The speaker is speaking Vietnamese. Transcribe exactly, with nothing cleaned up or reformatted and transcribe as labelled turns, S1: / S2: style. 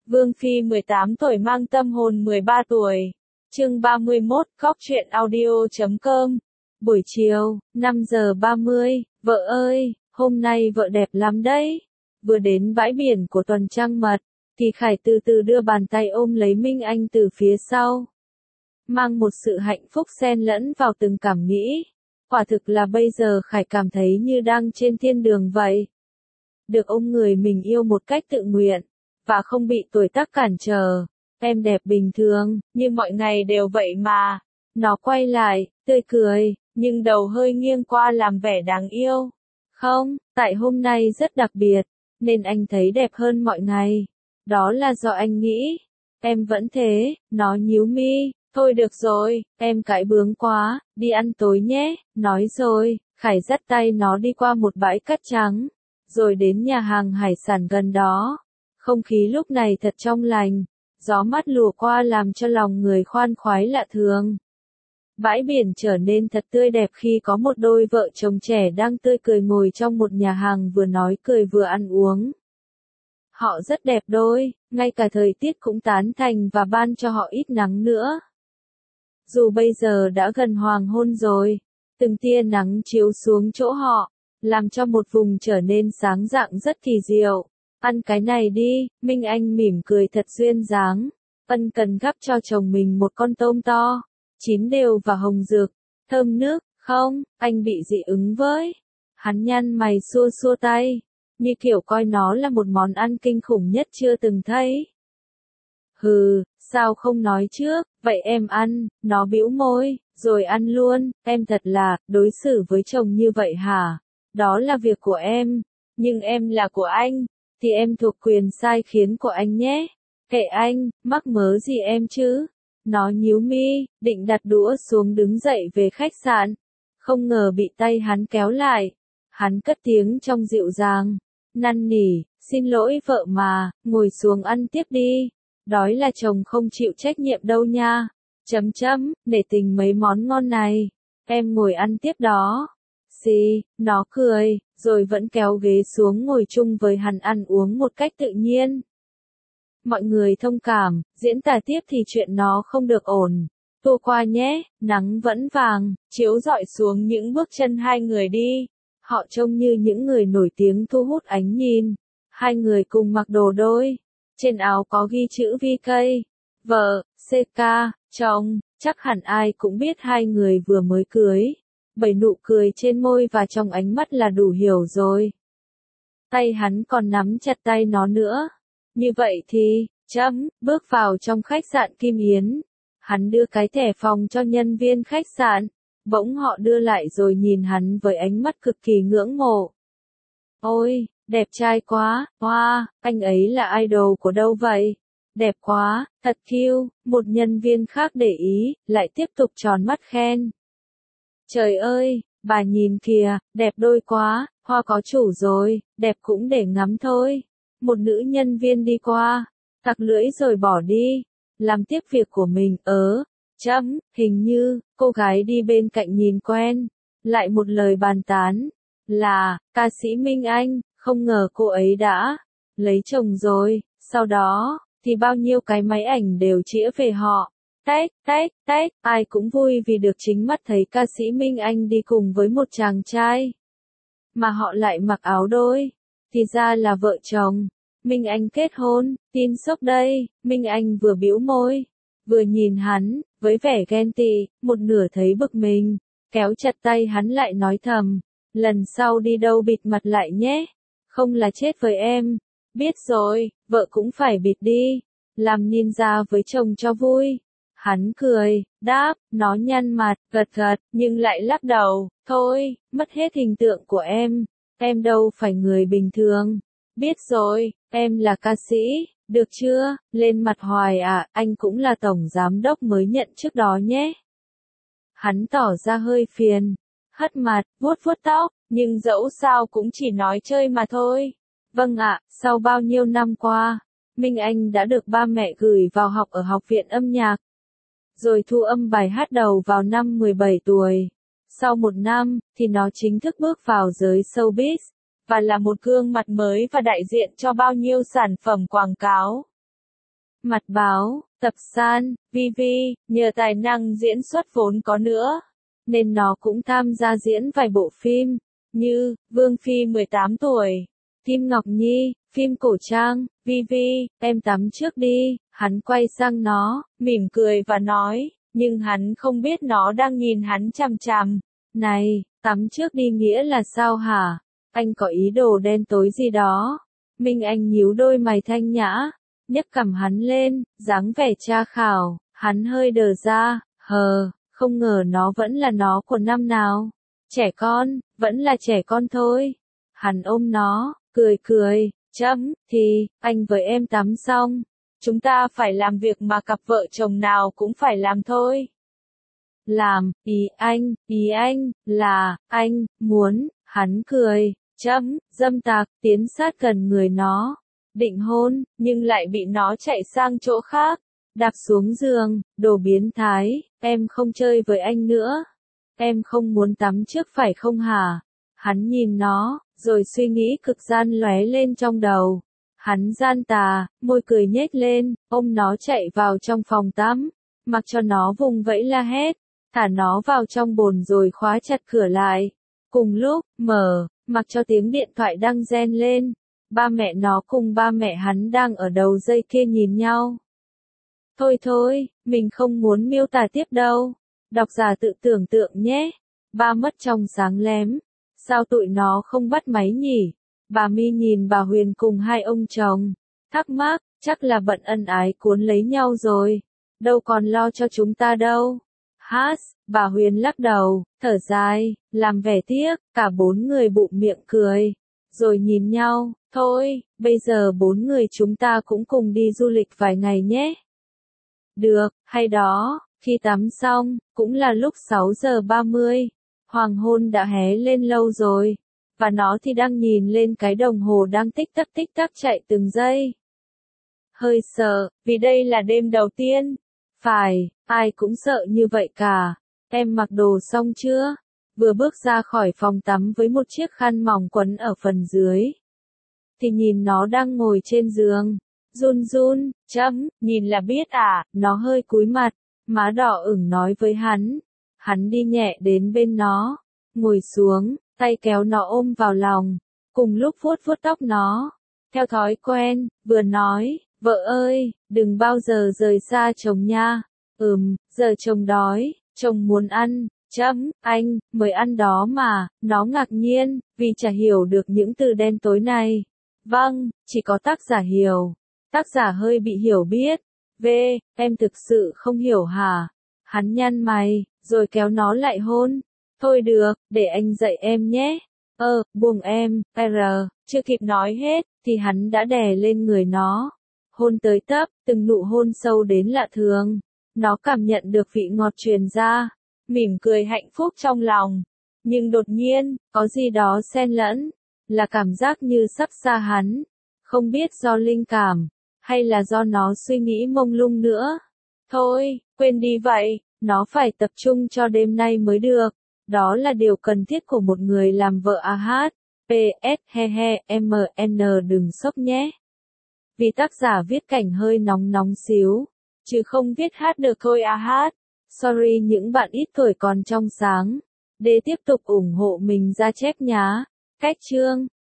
S1: Vương Phi mười tám tuổi mang tâm hồn mười ba tuổi. Chương ba mươi mốt, góc truyện audio chấm com. Buổi chiều, năm giờ ba mươi, vợ ơi, hôm nay vợ đẹp lắm đấy. Vừa đến bãi biển của tuần trăng mật, thì Khải từ từ đưa bàn tay ôm lấy Minh Anh từ phía sau. Mang một sự hạnh phúc xen lẫn vào từng cảm nghĩ. Quả thực là bây giờ Khải cảm thấy như đang trên thiên đường vậy. Được ôm người mình yêu một cách tự nguyện, và không bị tuổi tác cản trở. Em đẹp bình thường, như mọi ngày đều vậy mà. Nó quay lại, tươi cười, nhưng đầu hơi nghiêng qua làm vẻ đáng yêu. Không, tại hôm nay rất đặc biệt, nên anh thấy đẹp hơn mọi ngày. Đó là do anh nghĩ. Em vẫn thế, nó nhíu mi. Thôi được rồi, em cãi bướng quá, đi ăn tối nhé. Nói rồi, Khải dắt tay nó đi qua một bãi cát trắng, rồi đến nhà hàng hải sản gần đó. Không khí lúc này thật trong lành, gió mát lùa qua làm cho lòng người khoan khoái lạ thường. Bãi biển trở nên thật tươi đẹp khi có một đôi vợ chồng trẻ đang tươi cười ngồi trong một nhà hàng vừa nói cười vừa ăn uống. Họ rất đẹp đôi, ngay cả thời tiết cũng tán thành và ban cho họ ít nắng nữa. Dù bây giờ đã gần hoàng hôn rồi, từng tia nắng chiếu xuống chỗ họ, làm cho một vùng trở nên sáng rạng rất kỳ diệu. Ăn cái này đi, Minh Anh mỉm cười thật duyên dáng. Ân cần gắp cho chồng mình một con tôm to, chín đều và hồng rực, thơm nước. Không, anh bị dị ứng với. Hắn nhăn mày xua xua tay, như kiểu coi nó là một món ăn kinh khủng nhất chưa từng thấy. Hừ, sao không nói trước, vậy em ăn. Nó bĩu môi, rồi ăn luôn. Em thật là, đối xử với chồng như vậy hả? Đó là việc của em, nhưng em là của anh, thì em thuộc quyền sai khiến của anh nhé. Kệ anh, mắc mớ gì em chứ? Nó nhíu mi, định đặt đũa xuống đứng dậy về khách sạn. Không ngờ bị tay hắn kéo lại. Hắn cất tiếng trong dịu dàng, năn nỉ, xin lỗi vợ mà, ngồi xuống ăn tiếp đi. Đói là chồng không chịu trách nhiệm đâu nha. Chấm chấm, nể tình mấy món ngon này. Em ngồi ăn tiếp đó. Xì, nó cười, rồi vẫn kéo ghế xuống ngồi chung với hắn ăn uống một cách tự nhiên. Mọi người thông cảm, diễn tả tiếp thì chuyện nó không được ổn. Tua qua nhé, nắng vẫn vàng, chiếu rọi xuống những bước chân hai người đi. Họ trông như những người nổi tiếng thu hút ánh nhìn. Hai người cùng mặc đồ đôi. Trên áo có ghi chữ vê ca, vợ, xê ca, chồng. Chắc hẳn ai cũng biết hai người vừa mới cưới. Bởi nụ cười trên môi và trong ánh mắt là đủ hiểu rồi. Tay hắn còn nắm chặt tay nó nữa. Như vậy thì, chấm, bước vào trong khách sạn Kim Yến. Hắn đưa cái thẻ phòng cho nhân viên khách sạn. Bỗng họ đưa lại rồi nhìn hắn với ánh mắt cực kỳ ngưỡng mộ. Ôi, đẹp trai quá, wow, anh ấy là idol của đâu vậy? Đẹp quá, thật cute. Một nhân viên khác để ý, lại tiếp tục tròn mắt khen. Trời ơi, bà nhìn kìa, đẹp đôi quá, hoa có chủ rồi, đẹp cũng để ngắm thôi. Một nữ nhân viên đi qua, tặc lưỡi rồi bỏ đi, làm tiếp việc của mình. Ớ, chấm, hình như, cô gái đi bên cạnh nhìn quen. Lại một lời bàn tán, là, ca sĩ Minh Anh, không ngờ cô ấy đã lấy chồng rồi. Sau đó, thì bao nhiêu cái máy ảnh đều chĩa về họ. Tách, tách, tách, ai cũng vui vì được chính mắt thấy ca sĩ Minh Anh đi cùng với một chàng trai. Mà họ lại mặc áo đôi. Thì ra là vợ chồng. Minh Anh kết hôn, tin sốc đây. Minh Anh vừa bĩu môi, vừa nhìn hắn, với vẻ ghen tị, một nửa thấy bực mình. Kéo chặt tay hắn lại nói thầm. Lần sau đi đâu bịt mặt lại nhé. Không là chết với em. Biết rồi, vợ cũng phải bịt đi. Làm ninja với chồng cho vui. Hắn cười, đáp, nó nhăn mặt, gật gật, nhưng lại lắc đầu. Thôi, mất hết hình tượng của em. Em đâu phải người bình thường. Biết rồi, em là ca sĩ, được chưa? Lên mặt hoài à, anh cũng là tổng giám đốc mới nhận trước đó nhé. Hắn tỏ ra hơi phiền, hất mặt, vuốt vuốt tóc, nhưng dẫu sao cũng chỉ nói chơi mà thôi. Vâng ạ, sau bao nhiêu năm qua, Minh Anh đã được ba mẹ gửi vào học ở học viện âm nhạc. Rồi thu âm bài hát đầu vào năm mười bảy tuổi. Sau một năm, thì nó chính thức bước vào giới showbiz, và là một gương mặt mới và đại diện cho bao nhiêu sản phẩm quảng cáo. mặt báo, tập san, vi vi, nhờ tài năng diễn xuất vốn có nữa, nên nó cũng tham gia diễn vài bộ phim, như Vương Phi mười tám tuổi, Kim Ngọc Nhi, phim cổ trang. Vi Vi, em tắm trước đi. Hắn quay sang nó, mỉm cười và nói, nhưng hắn không biết nó đang nhìn hắn chằm chằm. Này, tắm trước đi nghĩa là sao hả? Anh có ý đồ đen tối gì đó? Minh Anh nhíu đôi mày thanh nhã, nhấc cằm hắn lên, dáng vẻ tra khảo. Hắn hơi đờ ra, hờ, không ngờ nó vẫn là nó của năm nào. Trẻ con, vẫn là trẻ con thôi. Hắn ôm nó, cười cười, chấm, thì, anh với em tắm xong. Chúng ta phải làm việc mà cặp vợ chồng nào cũng phải làm thôi. Làm, ý anh, ý anh, là, anh, muốn, hắn cười, chấm, dâm tặc, tiến sát gần người nó. Định hôn, nhưng lại bị nó chạy sang chỗ khác. Đạp xuống giường, đồ biến thái, em không chơi với anh nữa. Em không muốn tắm trước phải không hả? Hắn nhìn nó, rồi suy nghĩ cực gian lóe lên trong đầu. Hắn gian tà, môi cười nhếch lên, ôm nó chạy vào trong phòng tắm, mặc cho nó vùng vẫy la hét, thả nó vào trong bồn rồi khóa chặt cửa lại. Cùng lúc, mở, mặc cho tiếng điện thoại đang reng lên, ba mẹ nó cùng ba mẹ hắn đang ở đầu dây kia nhìn nhau. Thôi thôi, mình không muốn miêu tả tiếp đâu. Độc giả tự tưởng tượng nhé. Ba mất trong sáng lém. Sao tụi nó không bắt máy nhỉ? Bà Mi nhìn bà Huyền cùng hai ông chồng. Thắc mắc, chắc là bận ân ái cuốn lấy nhau rồi. Đâu còn lo cho chúng ta đâu. Hát, bà Huyền lắc đầu, thở dài, làm vẻ tiếc, cả bốn người bụm miệng cười. Rồi nhìn nhau, thôi, bây giờ bốn người chúng ta cũng cùng đi du lịch vài ngày nhé. Được, hay đó, khi tắm xong, cũng là lúc sáu giờ ba mươi. Hoàng hôn đã hé lên lâu rồi, và nó thì đang nhìn lên cái đồng hồ đang tích tắc tích tắc chạy từng giây. Hơi sợ, vì đây là đêm đầu tiên. Phải, ai cũng sợ như vậy cả. Em mặc đồ xong chưa? Vừa bước ra khỏi phòng tắm với một chiếc khăn mỏng quấn ở phần dưới, thì nhìn nó đang ngồi trên giường. Run run, chấm, nhìn là biết à, nó hơi cúi mặt, má đỏ ửng nói với hắn. Hắn đi nhẹ đến bên nó, ngồi xuống, tay kéo nó ôm vào lòng, cùng lúc vuốt vuốt tóc nó. Theo thói quen, vừa nói, vợ ơi, đừng bao giờ rời xa chồng nha. Ừm, giờ chồng đói, chồng muốn ăn, chấm, anh, mới ăn đó mà. Nó ngạc nhiên, vì chả hiểu được những từ đen tối này. Vâng, chỉ có tác giả hiểu. Tác giả hơi bị hiểu biết. V, em thực sự không hiểu hả? Hắn nhăn mày, rồi kéo nó lại hôn. Thôi được, để anh dạy em nhé. Ơ, buông em, R, chưa kịp nói hết, thì hắn đã đè lên người nó. Hôn tới tấp, từng nụ hôn sâu đến lạ thường. Nó cảm nhận được vị ngọt truyền ra, mỉm cười hạnh phúc trong lòng. Nhưng đột nhiên, có gì đó xen lẫn, là cảm giác như sắp xa hắn. Không biết do linh cảm, hay là do nó suy nghĩ mông lung nữa. Thôi, quên đi vậy, nó phải tập trung cho đêm nay mới được. Đó là điều cần thiết của một người làm vợ a hát. pê ét he he em en đừng sốc nhé. Vì tác giả viết cảnh hơi nóng nóng xíu, chứ không viết hát được thôi a hát. Sorry những bạn ít tuổi còn trong sáng. Để tiếp tục ủng hộ mình ra chép nhá. Cách chương